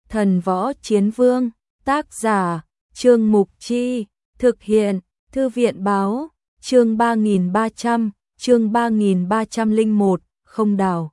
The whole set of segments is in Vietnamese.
Thần Võ Chiến Vương, tác giả, Trương Mục Chi, thực hiện, Thư viện Báo, chương 3301, không đào.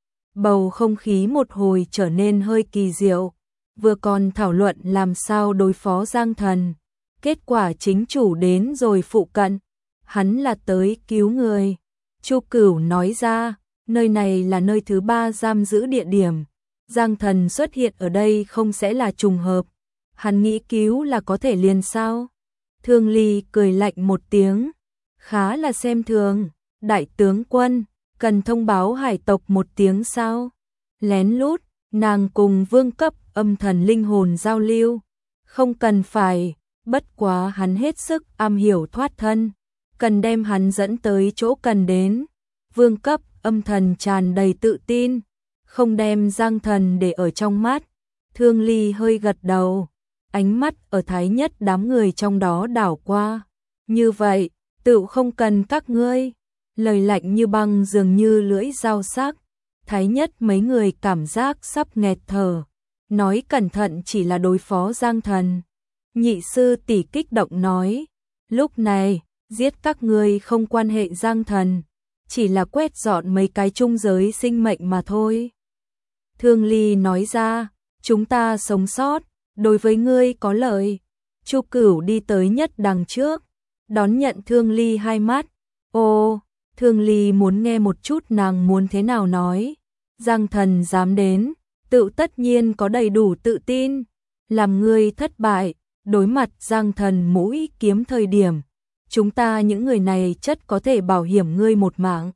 Bầu không khí một hồi trở nên hơi kỳ diệu, vừa còn thảo luận làm sao đối phó Giang Thần, kết quả chính chủ đến rồi phụ cận, hắn là tới cứu người. Chu Cửu nói ra, nơi này là nơi thứ 3 giam giữ địa điểm, Giang Thần xuất hiện ở đây không sẽ là trùng hợp, hắn nghĩ cứu là có thể liền sao? Thương Ly cười lạnh một tiếng, khá là xem thường, đại tướng quân, cần thông báo hải tộc một tiếng sao? Lén lút, nàng cùng vương cấp âm thần linh hồn giao lưu, không cần phải, bất quá hắn hết sức am hiểu thoát thân, cần đem hắn dẫn tới chỗ cần đến. Vương cấp âm thần tràn đầy tự tin, không đem Giang Thần để ở trong mắt. Thương Ly hơi gật đầu, ánh mắt ở Thái Nhất đám người trong đó đảo qua. Như vậy, tựu không cần các ngươi. Lời lạnh như băng dường như lưỡi dao sắc. Thái Nhất mấy người cảm giác sắp nghẹt thở. Nói cẩn thận chỉ là đối phó Giang Thần. Nhị sư tỷ kích động nói, lúc này, giết các ngươi không quan hệ Giang Thần, chỉ là quét dọn mấy cái trung giới sinh mệnh mà thôi. Thương Ly nói ra, chúng ta sống sót, đối với ngươi có lợi. Chu Cửu đi tới nhất đằng trước, đón nhận Thương Ly hai mắt. Ô, Thương Ly muốn nghe một chút nàng muốn thế nào nói. Giang Thần dám đến, tự tất nhiên có đầy đủ tự tin. Làm ngươi thất bại, đối mặt Giang Thần mũi kiếm thời điểm, chúng ta những người này chất có thể bảo hiểm ngươi một mạng.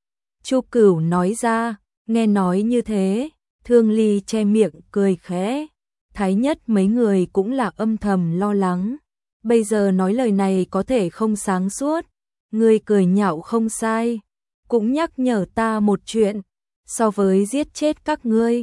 Chu Cửu nói ra, nghe nói như thế, Thương Ly che miệng cười khẽ. Thái Nhất mấy người cũng là âm thầm lo lắng. Bây giờ nói lời này có thể không sáng suốt. Ngươi cười nhạo không sai, cũng nhắc nhở ta một chuyện. So với giết chết các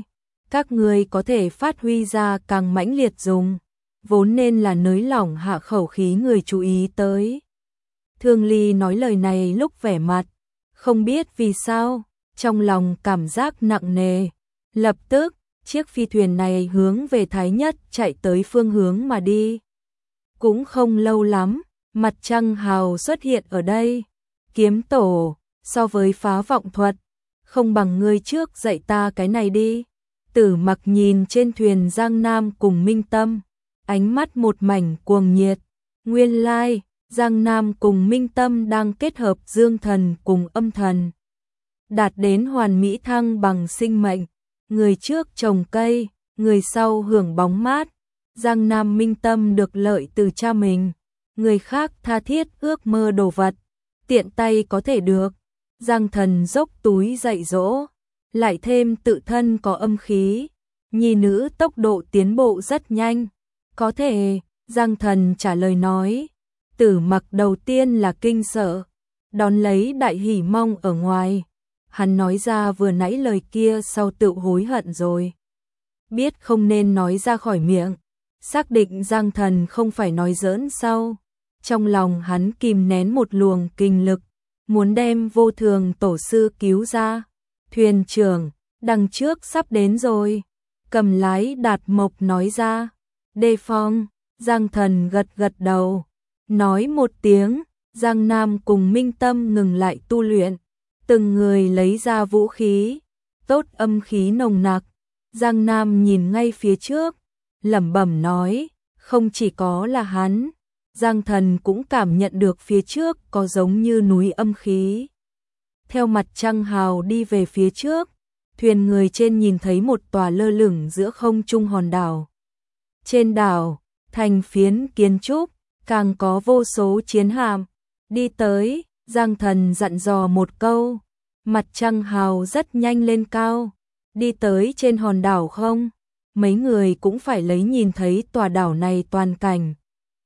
ngươi có thể phát huy ra càng mãnh liệt dùng. Vốn nên là nới lỏng hạ khẩu khí người chú ý tới. Thương Ly nói lời này lúc vẻ mặt, không biết vì sao, trong lòng cảm giác nặng nề. Lập tức, chiếc phi thuyền này hướng về Thái Nhất chạy tới phương hướng mà đi. Cũng không lâu lắm, mặt trăng hào xuất hiện ở đây. Kiếm tổ, so với phá vọng thuật, không bằng ngươi trước dạy ta cái này đi. Tử Mặc nhìn trên thuyền Giang Nam cùng Minh Tâm, ánh mắt một mảnh cuồng nhiệt. Nguyên lai, Giang Nam cùng Minh Tâm đang kết hợp dương thần cùng âm thần, đạt đến hoàn mỹ thăng bằng sinh mệnh. Người trước trồng cây, người sau hưởng bóng mát. Giang Nam Minh Tâm được lợi từ cha mình, người khác tha thiết ước mơ đồ vật, tiện tay có thể được. Giang Thần dốc túi dạy dỗ, lại thêm tự thân có âm khí, nhi nữ tốc độ tiến bộ rất nhanh. Có thể, Giang Thần trả lời nói. Tử Mặc đầu tiên là kinh sợ, đón lấy đại hỉ mong ở ngoài. Hắn nói ra vừa nãy lời kia sau tự hối hận rồi. Biết không nên nói ra khỏi miệng, xác định Giang Thần không phải nói giỡn sau. Trong lòng hắn kìm nén một luồng kinh lực, muốn đem Vô Thường tổ sư cứu ra. Thuyền trưởng, đằng trước sắp đến rồi. Cầm lái Đạt Mộc nói ra. Đề phòng, Giang Thần gật gật đầu. Nói một tiếng, Giang Nam cùng Minh Tâm ngừng lại tu luyện. Từng người lấy ra vũ khí, tốt âm khí nồng nặc. Giang Nam nhìn ngay phía trước, lẩm bẩm nói, không chỉ có là hắn, Giang Thần cũng cảm nhận được phía trước có giống như núi âm khí. Theo mặt trăng hào đi về phía trước, thuyền người trên nhìn thấy một tòa lơ lửng giữa không trung hòn đảo. Trên đảo, thành phiến kiến trúc, càng có vô số chiến hạm. Đi tới, Giang Thần dặn dò một câu, mặt trăng hào rất nhanh lên cao. Đi tới trên hòn đảo không? Mấy người cũng phải lấy nhìn thấy tòa đảo này toàn cảnh.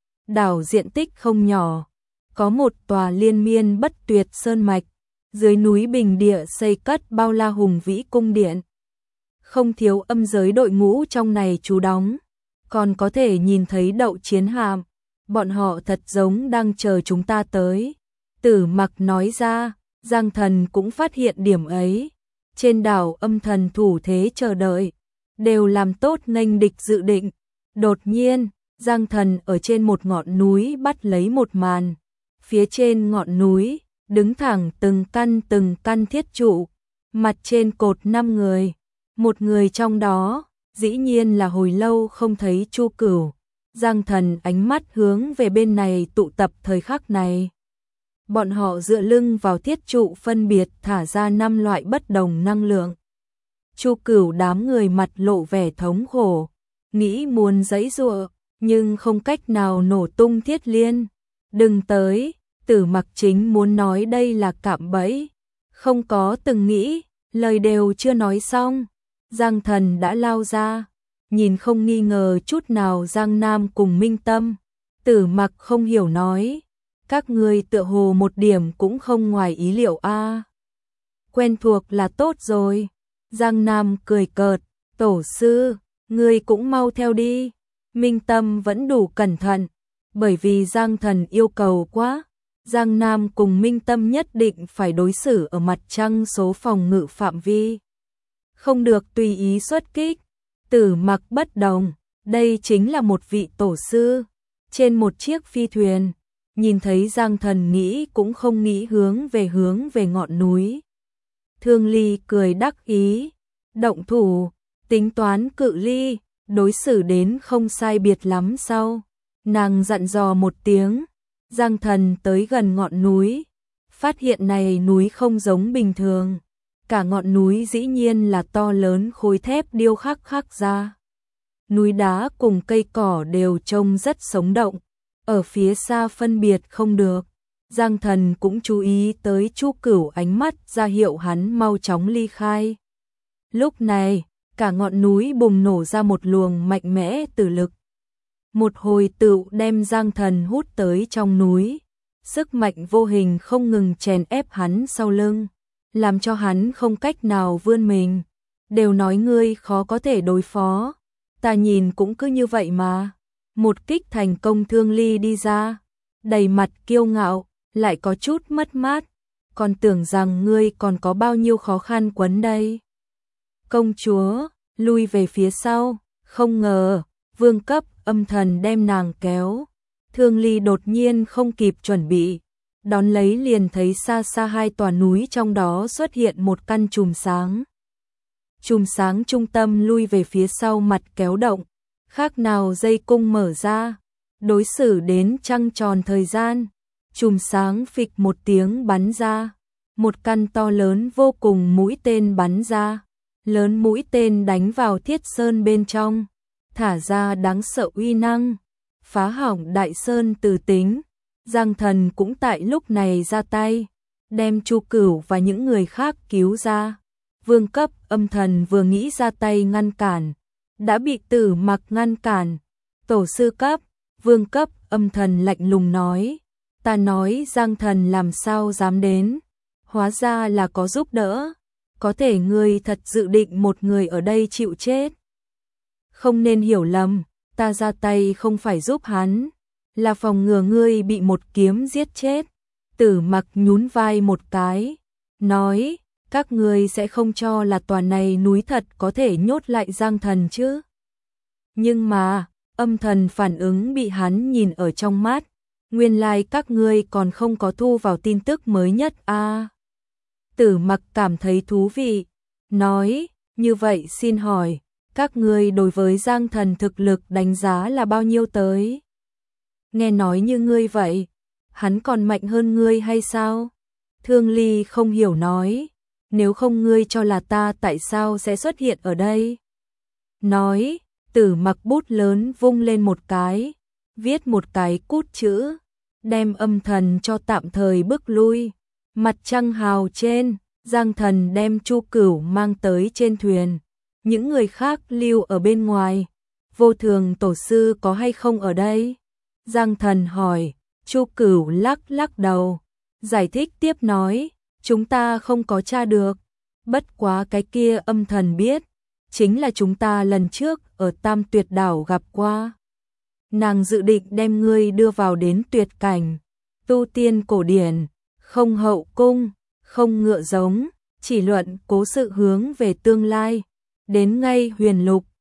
Đảo diện tích không nhỏ, có một tòa liên miên bất tuyệt sơn mạch, dưới núi bình địa xây cất bao la hùng vĩ cung điện. Không thiếu âm giới đội ngũ trong này trú đóng, còn có thể nhìn thấy đậu chiến hạm, bọn họ thật giống đang chờ chúng ta tới. Tử Mặc nói ra, Giang Thần cũng phát hiện điểm ấy. Trên đảo âm thần thủ thế chờ đợi, đều làm tốt nghênh địch dự định. Đột nhiên, Giang Thần ở trên một ngọn núi bắt lấy một màn. Phía trên ngọn núi, đứng thẳng từng căn thiết trụ, mặt trên cột 5 người. Một người trong đó, dĩ nhiên là hồi lâu không thấy Chu Cửu. Giang Thần ánh mắt hướng về bên này tụ tập thời khắc này. Bọn họ dựa lưng vào thiết trụ phân biệt thả ra 5 loại bất đồng năng lượng. Chu Cửu đám người mặt lộ vẻ thống khổ, nghĩ muốn giãy giụa, nhưng không cách nào nổ tung thiết liên. Đừng tới, Tử Mặc chính muốn nói đây là cạm bẫy, không có từng nghĩ, lời đều chưa nói xong, Giang Thần đã lao ra, nhìn không nghi ngờ chút nào Giang Nam cùng Minh Tâm. Tử Mặc không hiểu nói, các ngươi tựa hồ một điểm cũng không ngoài ý liệu a. Quen thuộc là tốt rồi. Giang Nam cười cợt, tổ sư, ngươi cũng mau theo đi. Minh Tâm vẫn đủ cẩn thận, bởi vì Giang Thần yêu cầu quá. Giang Nam cùng Minh Tâm nhất định phải đối xử ở mặt trăng số phòng ngự phạm vi. Không được tùy ý xuất kích. Tử Mặc bất đồng, đây chính là một vị tổ sư. Trên một chiếc phi thuyền, nhìn thấy Giang Thần nghĩ cũng không nghĩ hướng về ngọn núi. Thương Ly cười đắc ý, động thủ, tính toán cự ly, đối xử đến không sai biệt lắm sau. Nàng dặn dò một tiếng, Giang Thần tới gần ngọn núi, phát hiện này núi không giống bình thường. Cả ngọn núi dĩ nhiên là to lớn khối thép điêu khắc ra. Núi đá cùng cây cỏ đều trông rất sống động, ở phía xa phân biệt không được. Giang Thần cũng chú ý tới Chu Cửu ánh mắt ra hiệu hắn mau chóng ly khai. Lúc này, cả ngọn núi bùng nổ ra một luồng mạnh mẽ tử lực. Một hồi tựu đem Giang Thần hút tới trong núi. Sức mạnh vô hình không ngừng chèn ép hắn sau lưng, làm cho hắn không cách nào vươn mình. Đều nói ngươi khó có thể đối phó, ta nhìn cũng cứ như vậy mà. Một kích thành công. Thương Ly đi ra, đầy mặt kiêu ngạo, lại có chút mất mát, còn tưởng rằng ngươi còn có bao nhiêu khó khăn quấn đây. Công chúa, lui về phía sau, không ngờ, vương cấp âm thần đem nàng kéo. Thương Ly đột nhiên không kịp chuẩn bị, đón lấy liền thấy xa xa hai tòa núi trong đó xuất hiện một căn chùm sáng. Chùm sáng trung tâm lui về phía sau mặt kéo động, khác nào dây cung mở ra, đối xử đến trăng tròn thời gian. Chùm sáng phịch một tiếng bắn ra, một căn to lớn vô cùng mũi tên bắn ra, lớn mũi tên đánh vào thiết sơn bên trong, thả ra đáng sợ uy năng, phá hỏng đại sơn từ tính. Giang Thần cũng tại lúc này ra tay, đem Chu Cửu và những người khác cứu ra. Vương cấp âm thần vừa nghĩ ra tay ngăn cản, đã bị Tử Mặc ngăn cản. Tổ sư cấp, vương cấp âm thần lạnh lùng nói, ta nói Giang Thần làm sao dám đến, hóa ra là có giúp đỡ, có thể ngươi thật dự định một người ở đây chịu chết. Không nên hiểu lầm, ta ra tay không phải giúp hắn, là phòng ngừa ngươi bị một kiếm giết chết. Tử Mặc nhún vai một cái, nói, các ngươi sẽ không cho là tòa này núi thật có thể nhốt lại Giang Thần chứ. Nhưng mà, âm thần phản ứng bị hắn nhìn ở trong mắt, nguyên lai các ngươi còn không có thu vào tin tức mới nhất a. Tử Mặc cảm thấy thú vị, nói, như vậy xin hỏi, các ngươi đối với Giang Thần thực lực đánh giá là bao nhiêu tới? Nghe nói như ngươi vậy, hắn còn mạnh hơn ngươi hay sao? Thương Ly không hiểu nói, nếu không ngươi cho là ta tại sao sẽ xuất hiện ở đây? Nói, Tử Mặc bút lớn vung lên một cái, viết một cái cút chữ, đem âm thần cho tạm thời bước lui. Mặt trăng hào trên, Giang Thần đem Chu Cửu mang tới trên thuyền, những người khác lưu ở bên ngoài. Vô Thường tổ sư có hay không ở đây? Giang Thần hỏi. Chu Cửu lắc đầu, giải thích tiếp nói, chúng ta không có tra được, bất quá cái kia âm thần biết, chính là chúng ta lần trước ở Tam Tuyệt Đảo gặp qua. Nàng dự định đem ngươi đưa vào đến tuyệt cảnh, tu tiên cổ điển, không hậu cung, không ngựa giống, chỉ luận cố sự hướng về tương lai. đến ngay huyền lục,